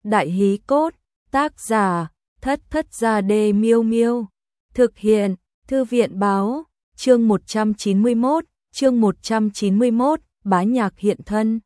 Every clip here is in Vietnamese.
Đại hí cốt, tác giả, Thất Thất Gia Đê Miêu Miêu. Thực hiện, Thư viện báo, chương 191, bá nhạc hiện thân.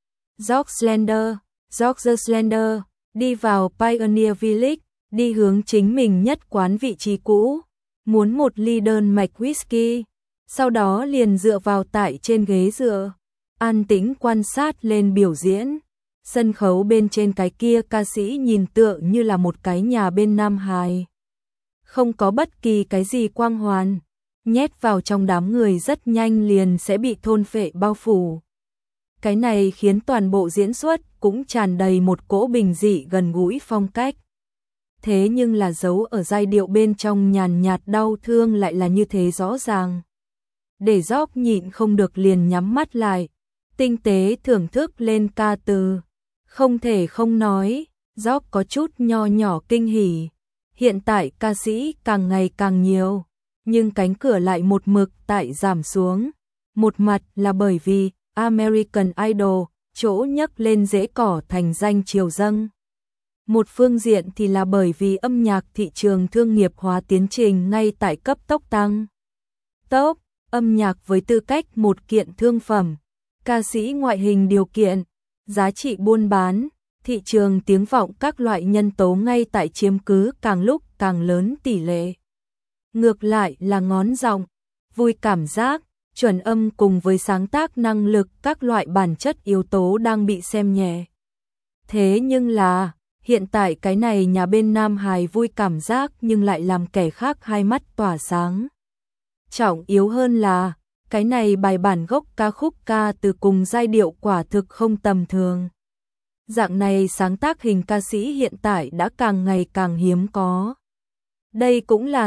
George Slender, đi vào Pioneer Village, đi hướng chính mình nhất quán vị trí cũ, muốn một ly đơn mạch whisky, sau đó liền dựa vào tại trên ghế dựa, an tĩnh quan sát lên biểu diễn. Sân khấu bên trên cái kia ca sĩ nhìn tựa như là một cái nhà bên Nam Hải. Không có bất kỳ cái gì quang hoàn, nhét vào trong đám người rất nhanh liền sẽ bị thôn phệ bao phủ. Cái này khiến toàn bộ diễn xuất cũng tràn đầy một cỗ bình dị gần gũi phong cách. Thế nhưng là giấu ở giai điệu bên trong nhàn nhạt đau thương lại là như thế rõ ràng. Để George nhịn không được liền nhắm mắt lại, tinh tế thưởng thức lên ca từ. Không thể không nói, George có chút nho nhỏ kinh hỉ. Hiện tại ca sĩ càng ngày càng nhiều, nhưng cánh cửa lại một mực tại giảm xuống. Một mặt là bởi vì American Idol chỗ nhấc lên rễ cỏ thành danh triều dâng. Một phương diện thì là bởi vì âm nhạc thị trường thương nghiệp hóa tiến trình ngay tại cấp tốc tăng tốc, âm nhạc với tư cách một kiện thương phẩm, ca sĩ ngoại hình điều kiện, giá trị buôn bán, thị trường tiếng vọng các loại nhân tố ngay tại chiếm cứ càng lúc càng lớn tỷ lệ. Ngược lại là ngón giọng, vui cảm giác, chuẩn âm cùng với sáng tác năng lực các loại bản chất yếu tố đang bị xem nhẹ. Thế nhưng là, hiện tại cái này nhà bên Nam Hải vui cảm giác nhưng lại làm kẻ khác hai mắt tỏa sáng. Trọng yếu hơn là, cái này bài bản gốc ca khúc ca từ cùng giai điệu quả thực không tầm thường. Dạng này sáng tác hình ca sĩ hiện tại đã càng ngày càng hiếm có. Đây cũng là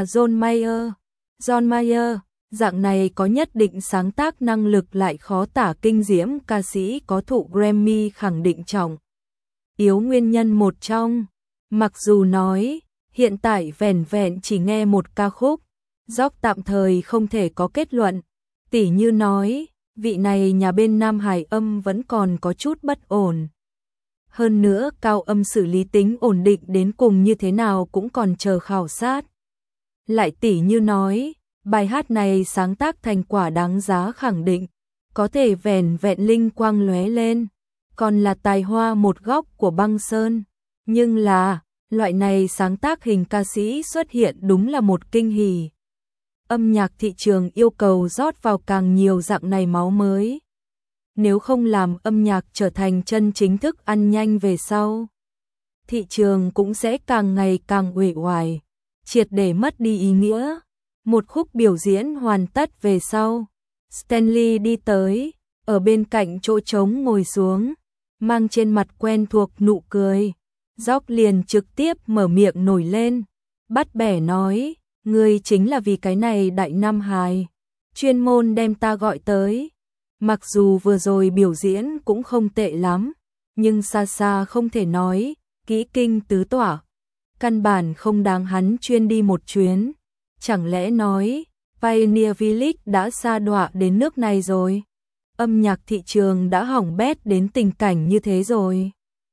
John Mayer, dạng này có nhất định sáng tác năng lực lại khó tả kinh diễm ca sĩ có thụ Grammy khẳng định trọng yếu nguyên nhân một trong. Mặc dù nói, hiện tại vẻn vẹn chỉ nghe một ca khúc, George tạm thời không thể có kết luận, tỉ như nói, vị này nhà bên Nam Hải âm vẫn còn có chút bất ổn. Hơn nữa cao âm xử lý tính ổn định đến cùng như thế nào cũng còn chờ khảo sát. Lại tỉ như nói, bài hát này sáng tác thành quả đáng giá khẳng định, có thể vẻn vẹn linh quang lóe lên, còn là tài hoa một góc của băng sơn. Nhưng là, loại này sáng tác hình ca sĩ xuất hiện đúng là một kinh hỉ. Âm nhạc thị trường yêu cầu rót vào càng nhiều dạng này máu mới. Nếu không làm âm nhạc trở thành chân chính thức ăn nhanh về sau, thị trường cũng sẽ càng ngày càng uể oải, triệt để mất đi ý nghĩa. Một khúc biểu diễn hoàn tất về sau, Stanley đi tới, ở bên cạnh chỗ trống ngồi xuống, mang trên mặt quen thuộc nụ cười. George liền trực tiếp mở miệng nổi lên, bắt bẻ nói, ngươi chính là vì cái này đại Nam Hải, chuyên môn đem ta gọi tới. Mặc dù vừa rồi biểu diễn cũng không tệ lắm, nhưng xa xa không thể nói, kỹ kinh tứ tỏa. Căn bản không đáng hắn chuyên đi một chuyến. Chẳng lẽ nói, Pioneer Village đã sa đọa đến nước này rồi? Âm nhạc thị trường đã hỏng bét đến tình cảnh như thế rồi.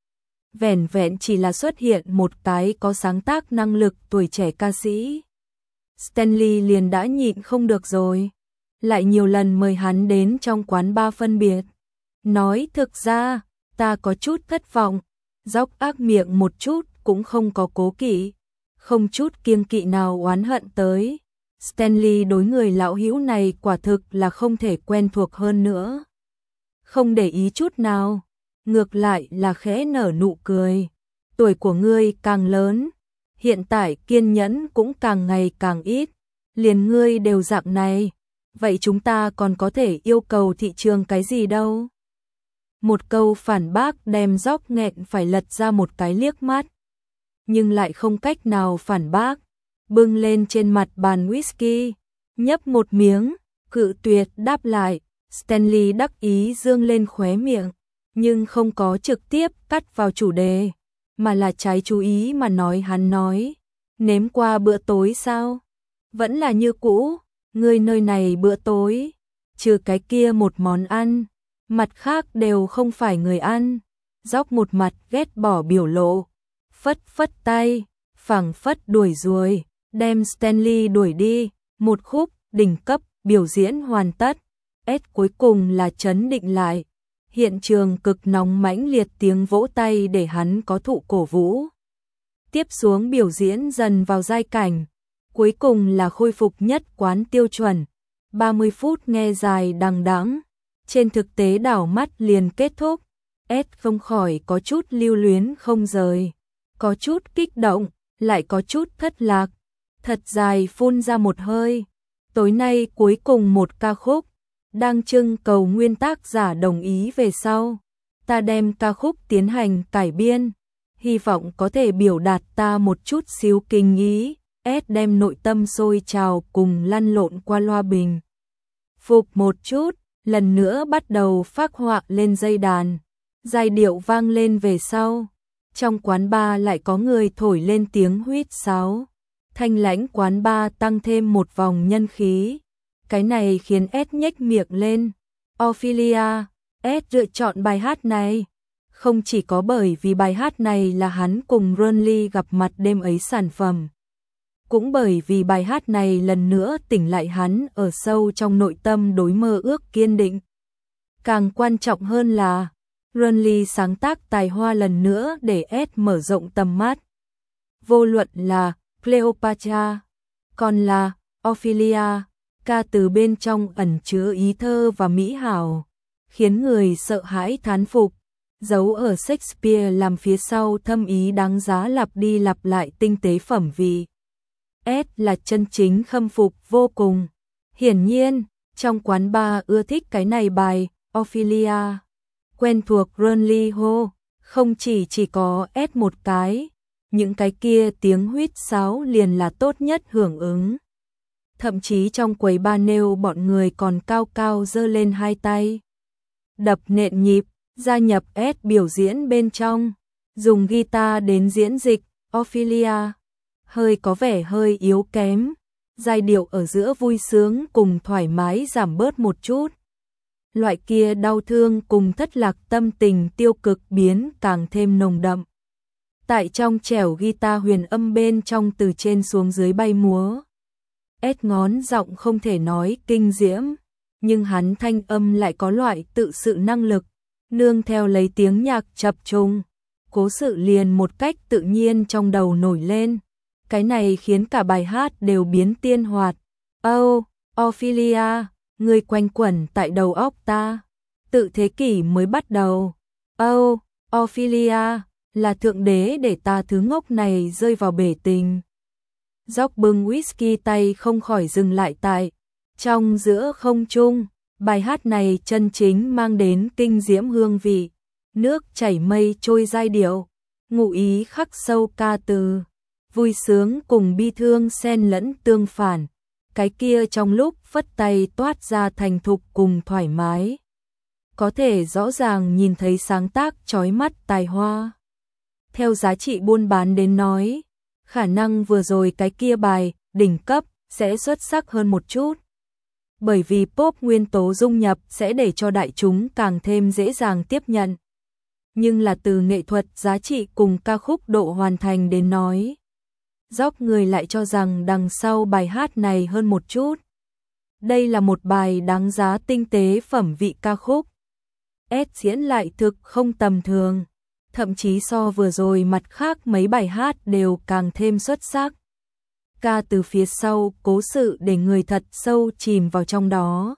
Vẻn vẹn chỉ là xuất hiện một cái có sáng tác năng lực tuổi trẻ ca sĩ, Stanley liền đã nhịn không được rồi. Lại nhiều lần mời hắn đến trong quán bar phân biệt. Nói thực ra, ta có chút thất vọng. George ác miệng một chút cũng không có cố kỵ, không chút kiêng kỵ nào oán hận tới. Stanley đối người lão hữu này quả thực là không thể quen thuộc hơn nữa. Không để ý chút nào, ngược lại là khẽ nở nụ cười. Tuổi của ngươi càng lớn, hiện tại kiên nhẫn cũng càng ngày càng ít, liền ngươi đều dạng này, vậy chúng ta còn có thể yêu cầu thị trường cái gì đâu? Một câu phản bác đem George nghẹn phải lật ra một cái liếc mắt, nhưng lại không cách nào phản bác, bưng lên trên mặt bàn whisky, nhấp một miếng, cự tuyệt đáp lại. Stanley đắc ý dương lên khóe miệng, nhưng không có trực tiếp cắt vào chủ đề, mà là trái chú ý mà nói. Hắn nói, nếm qua bữa tối sao? Vẫn là như cũ, ngươi nơi này bữa tối, trừ cái kia một món ăn, mặt khác đều không phải người ăn. George một mặt ghét bỏ biểu lộ, phất phất tay, phảng phất đuổi ruồi, đem Stanley đuổi đi. Một khúc đỉnh cấp biểu diễn hoàn tất, Ed cuối cùng là trấn định lại. Hiện trường cực nóng mãnh liệt tiếng vỗ tay để hắn có thụ cổ vũ. Tiếp xuống biểu diễn dần vào giai cảnh, cuối cùng là khôi phục nhất quán tiêu chuẩn. 30 phút nghe dài đằng đẵng, trên thực tế đảo mắt liền kết thúc. Ed không khỏi có chút lưu luyến không rời, có chút kích động, lại có chút thất lạc. Thật dài phun ra một hơi. Tối nay cuối cùng một ca khúc, đang trưng cầu nguyên tác giả đồng ý về sau. Ta đem ca khúc tiến hành cải biên, hy vọng có thể biểu đạt ta một chút xíu kinh ý. Ed đem nội tâm sôi trào cùng lăn lộn qua loa bình phục một chút, lần nữa bắt đầu phác họa lên dây đàn. Giai điệu vang lên về sau, trong quán bar lại có người thổi lên tiếng huýt sáo. Thanh lãnh quán bar tăng thêm một vòng nhân khí. Cái này khiến Ed nhếch miệng lên. Ophelia, Ed lựa chọn bài hát này không chỉ có bởi vì bài hát này là hắn cùng Ronly gặp mặt đêm ấy sản phẩm, cũng bởi vì bài hát này lần nữa tỉnh lại hắn ở sâu trong nội tâm đối mơ ước kiên định. Càng quan trọng hơn là Ronly sáng tác tài hoa lần nữa để Ed mở rộng tầm mắt. Vô luận là Cleopatra, còn là Ophelia, ca từ bên trong ẩn chứa ý thơ và mỹ hảo, khiến người sợ hãi thán phục. Giấu ở Shakespeare làm phía sau thâm ý đáng giá lặp đi lặp lại tinh tế phẩm vị. Ed là chân chính khâm phục vô cùng. Hiển nhiên, trong quán bar ưa thích cái này bài Ophelia. Quen thuộc Ronly hô, không chỉ có Ed một cái, những cái kia tiếng huýt sáo liền là tốt nhất hưởng ứng. Thậm chí trong quầy bar nêu bọn người còn cao cao giơ lên hai tay, đập nện nhịp, gia nhập Ed biểu diễn bên trong, dùng guitar đến diễn dịch Ophelia. Hơi có vẻ hơi yếu kém, giai điệu ở giữa vui sướng cùng thoải mái giảm bớt một chút. Loại kia đau thương cùng thất lạc tâm tình tiêu cực biến càng thêm nồng đậm. Tại trong trẻo guitar huyền âm bên trong từ trên xuống dưới bay múa. Ed ngón giọng không thể nói kinh diễm, nhưng hắn thanh âm lại có loại tự sự năng lực, nương theo lấy tiếng nhạc chập trùng, cố sự liền một cách tự nhiên trong đầu nổi lên. Cái này khiến cả bài hát đều biến tiên hoạt. Oh, Ophelia, người quanh quẩn tại đầu óc ta. Tự thế kỷ mới bắt đầu. Oh, Ophelia, là thượng đế để ta thứ ngốc này rơi vào bể tình. Dốc bưng whisky tay không khỏi dừng lại tại trong giữa không trung. Bài hát này chân chính mang đến kinh diễm hương vị, nước chảy mây trôi giai điệu, ngụ ý khắc sâu ca từ, vui sướng cùng bi thương xen lẫn tương phản. Cái kia trong lúc phất tay toát ra thành thục cùng thoải mái, có thể rõ ràng nhìn thấy sáng tác chói mắt tài hoa. Theo giá trị buôn bán đến nói, khả năng vừa rồi cái kia bài đỉnh cấp sẽ xuất sắc hơn một chút. Bởi vì pop nguyên tố dung nhập sẽ để cho đại chúng càng thêm dễ dàng tiếp nhận. Nhưng là từ nghệ thuật giá trị cùng ca khúc độ hoàn thành đến nói, dốc người lại cho rằng đằng sau bài hát này hơn một chút. Đây là một bài đáng giá tinh tế phẩm vị ca khúc. Ed diễn lại thực không tầm thường, thậm chí so vừa rồi mặt khác mấy bài hát đều càng thêm xuất sắc. Ca từ phía sau cố sự để người thật sâu chìm vào trong đó.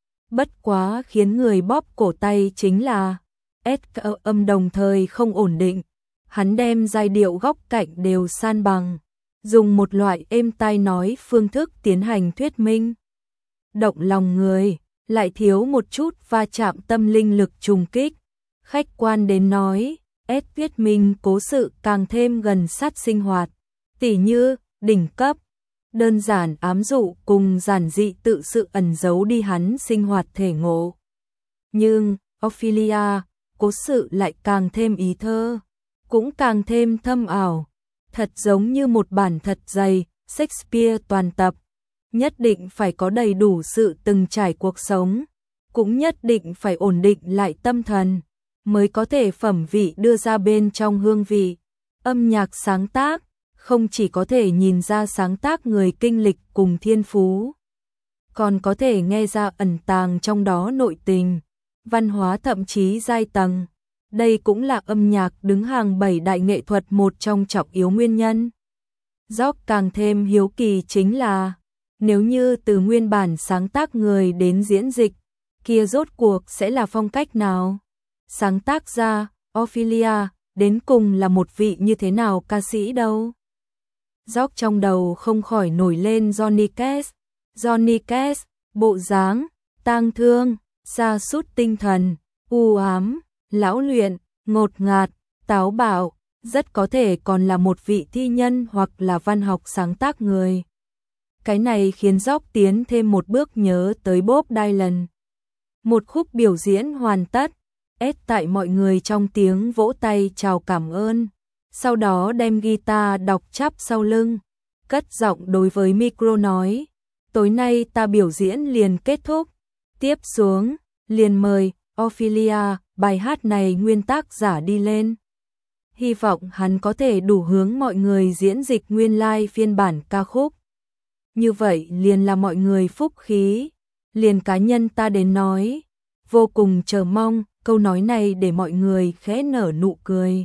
Bất quá khiến người bóp cổ tay chính là Ed âm đồng thời không ổn định, hắn đem giai điệu góc cạnh đều san bằng, dùng một loại êm tai nói phương thức tiến hành thuyết minh. Động lòng người, lại thiếu một chút va chạm tâm linh lực trùng kích. Khách quan đến nói, Ed thuyết minh cố sự càng thêm gần sát sinh hoạt, tỉ như đỉnh cấp, đơn giản ám dụ cùng giản dị tự sự ẩn giấu đi hắn sinh hoạt thể ngộ. Nhưng Ophelia, cố sự lại càng thêm ý thơ, cũng càng thêm thâm ảo, thật giống như một bản thật dày Shakespeare toàn tập. Nhất định phải có đầy đủ sự từng trải cuộc sống, cũng nhất định phải ổn định lại tâm thần, mới có thể phẩm vị đưa ra bên trong hương vị. Âm nhạc sáng tác, không chỉ có thể nhìn ra sáng tác người kinh lịch cùng thiên phú, còn có thể nghe ra ẩn tàng trong đó nội tình, văn hóa thậm chí giai tầng. Đây cũng là âm nhạc đứng hàng 7 đại nghệ thuật một trong trọng yếu nguyên nhân. Rock càng thêm hiếu kỳ chính là, nếu như từ nguyên bản sáng tác người đến diễn dịch, kia rốt cuộc sẽ là phong cách nào? Sáng tác ra, Ophelia, đến cùng là một vị như thế nào ca sĩ đâu? Rock trong đầu không khỏi nổi lên Johnny Cash. Johnny Cash, bộ dáng, tang thương, sa sút tinh thần, u ám, lão luyện, ngột ngạt, táo bạo, rất có thể còn là một vị thi nhân hoặc là văn học sáng tác người. Cái này khiến Rock tiến thêm một bước nhớ tới Bob Dylan. Một khúc biểu diễn hoàn tất, Ed tại mọi người trong tiếng vỗ tay chào cảm ơn, sau đó đem guitar đọc chắp sau lưng, cất giọng đối với micro nói, tối nay ta biểu diễn liền kết thúc, tiếp xuống, liền mời Ophelia, bài hát này nguyên tác giả đi lên. Hy vọng hắn có thể đủ hướng mọi người diễn dịch nguyên lai phiên bản ca khúc. Như vậy liền là mọi người phúc khí, liền cá nhân ta đến nói, vô cùng chờ mong, câu nói này để mọi người khẽ nở nụ cười.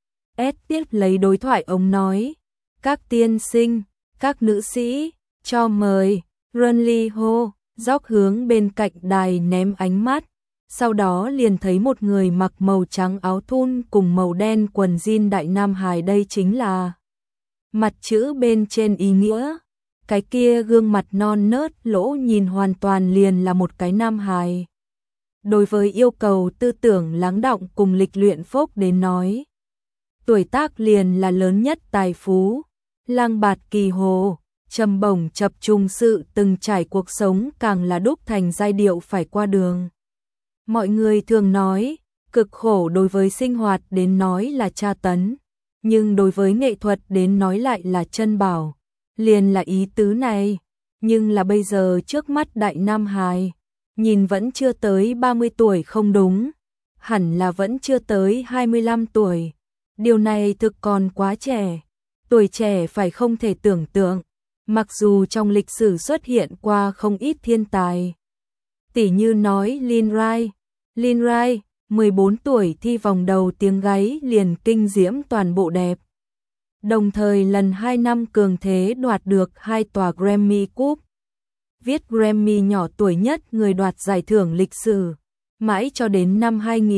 Ed tiếp lấy đối thoại ông nói, các tiên sinh, các nữ sĩ, cho mời, Runley hô, Rock hướng bên cạnh đài ném ánh mắt, sau đó liền thấy một người mặc màu trắng áo thun cùng màu đen quần jean đại nam hài, đây chính là mặt chữ bên trên ý nghĩa. Cái kia gương mặt non nớt lỗ nhìn hoàn toàn liền là một cái nam hài. Đối với yêu cầu tư tưởng lắng đọng cùng lịch luyện phốc đến nói, tuổi tác liền là lớn nhất tài phú, lang bạt kỳ hồ, trầm bổng chập trùng sự từng trải cuộc sống càng là đúc thành giai điệu phải qua đường. Mọi người thường nói, cực khổ đối với sinh hoạt đến nói là tra tấn, nhưng đối với nghệ thuật đến nói lại là chân bảo. Liền là ý tứ này, nhưng là bây giờ trước mắt đại nam hài, nhìn vẫn chưa tới 30 tuổi không đúng, hẳn là vẫn chưa tới 25 tuổi. Điều này thực còn quá trẻ, tuổi trẻ phải không thể tưởng tượng, mặc dù trong lịch sử xuất hiện qua không ít thiên tài. Tỉ như nói Lin Rai, 14 tuổi thi vòng đầu tiếng gáy liền kinh diễm toàn bộ đẹp. Đồng thời lần 2 năm cường thế đoạt được 2 tòa Grammy Cup. Viết Grammy nhỏ tuổi nhất người đoạt giải thưởng lịch sử, mãi cho đến năm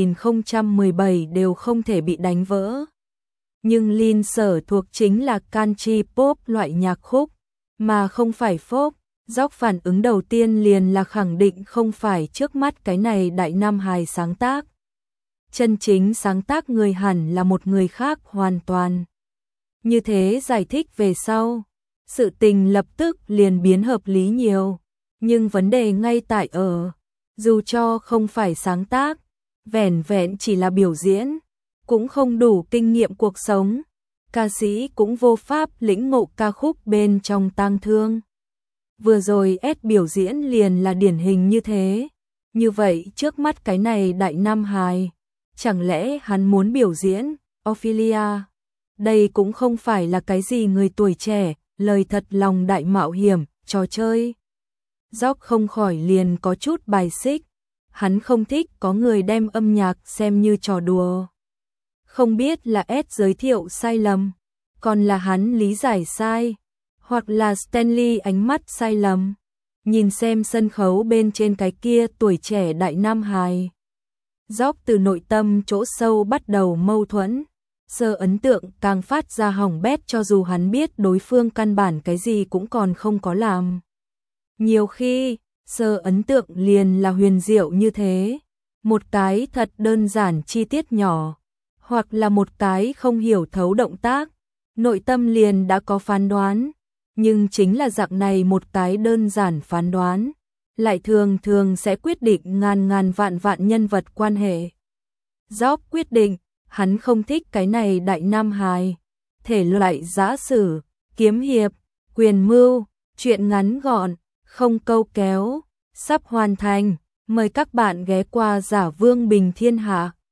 2017 đều không thể bị đánh vỡ. Nhưng Lin sở thuộc chính là country pop loại nhạc khúc, mà không phải folk. Rock phản ứng đầu tiên liền là khẳng định không phải trước mắt cái này đại nam hài sáng tác. Chân chính sáng tác người hẳn là một người khác hoàn toàn. Như thế giải thích về sau, sự tình lập tức liền biến hợp lý nhiều, nhưng vấn đề ngay tại ở, dù cho không phải sáng tác, vẻn vẹn chỉ là biểu diễn, cũng không đủ kinh nghiệm cuộc sống, ca sĩ cũng vô pháp lĩnh ngộ ca khúc bên trong tang thương. Vừa rồi Ed biểu diễn liền là điển hình như thế, như vậy trước mắt cái này đại nam hài, chẳng lẽ hắn muốn biểu diễn Ophelia? Đây cũng không phải là cái gì người tuổi trẻ, lời thật lòng đại mạo hiểm, trò chơi. Rock không khỏi liền có chút bài xích, hắn không thích có người đem âm nhạc xem như trò đùa. Không biết là Ed giới thiệu sai lầm, còn là hắn lý giải sai, hoặc là Stanley ánh mắt sai lầm. Nhìn xem sân khấu bên trên cái kia tuổi trẻ đại nam hài. Rock từ nội tâm chỗ sâu bắt đầu mâu thuẫn. Sơ ấn tượng càng phát ra hỏng bét cho dù hắn biết đối phương căn bản cái gì cũng còn không có làm. Nhiều khi, sơ ấn tượng liền là huyền diệu như thế. Một cái thật đơn giản chi tiết nhỏ, hoặc là một cái không hiểu thấu động tác, nội tâm liền đã có phán đoán. Nhưng chính là dạng này một cái đơn giản phán đoán, lại thường thường sẽ quyết định ngàn vạn nhân vật quan hệ. Rock quyết định, hắn không thích cái này đại nam hài, thể loại giã sử, kiếm hiệp, quyền mưu, chuyện ngắn gọn, không câu kéo, sắp hoàn thành, mời các bạn ghé qua Giả Vương Bình Thiên Hạ.